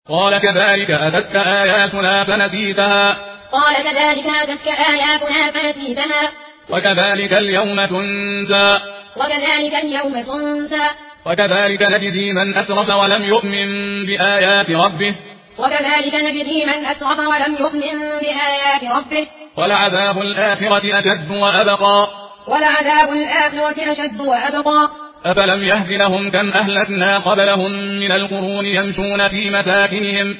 قال كذلك أتتك آياتنا فنسيتها وكذلك اليوم تنسى وكذلك نجزي من أسرف ولم يؤمن بآيات ربه ولعذاب الآخرة أشد وأبقى أفلم يهد لهم كم أهلكنا قبلهم من القرون يمشون في مساكنهم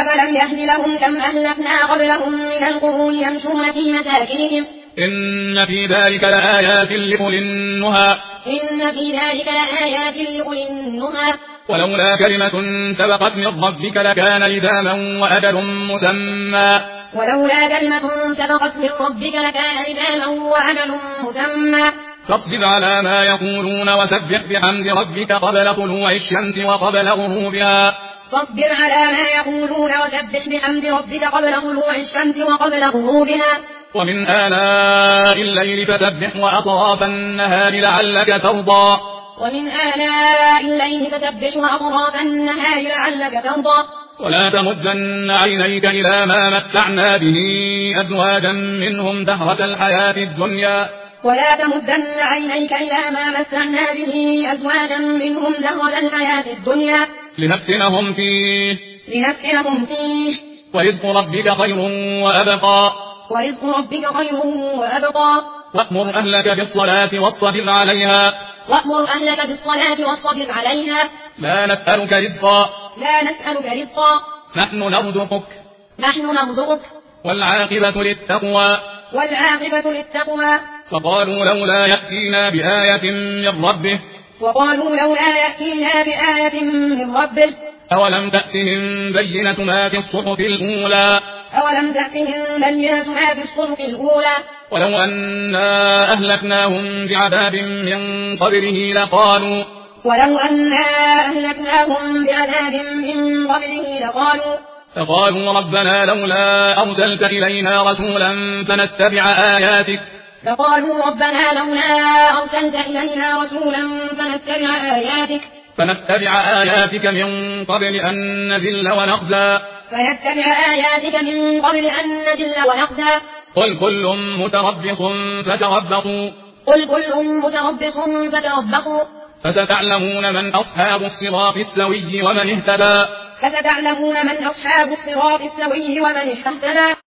إن في ذلك لآيات لأولي النهى ولولا كلمة سبقت من ربك لكان لزاما وأجل مسمى فاصبر على ما يقولون وسبح بحمد ربك قبل طلوع الشمس وقبل غروبها ومن آلاء الليل فسبح وأطراف النهار لعلك ترضى ولا تمدن عينيك إلى ما متعنا به أزواجا منهم زهرة الحياة الدنيا لنفتنهم فيه ورزق ربك خير وأبقى وأمر أهلك بالصلاة واصطبر عليها لا نسألك رزقا نحن نرزقك والعاقبة للتقوى وقالوا لولا يأتينا بآية من ربه أولم تأتهم بينة ما في الصحف الأولى ولو أنا أهلكناهم بعذاب من قبله فقالوا ربنا لولا أرسلت إلينا رسولا فنتبع آياتك من قبل أن نذل ونخزى قل كل متربص فتربصوا فستعلمون من أصحاب الصراط السوي ومن اهتدى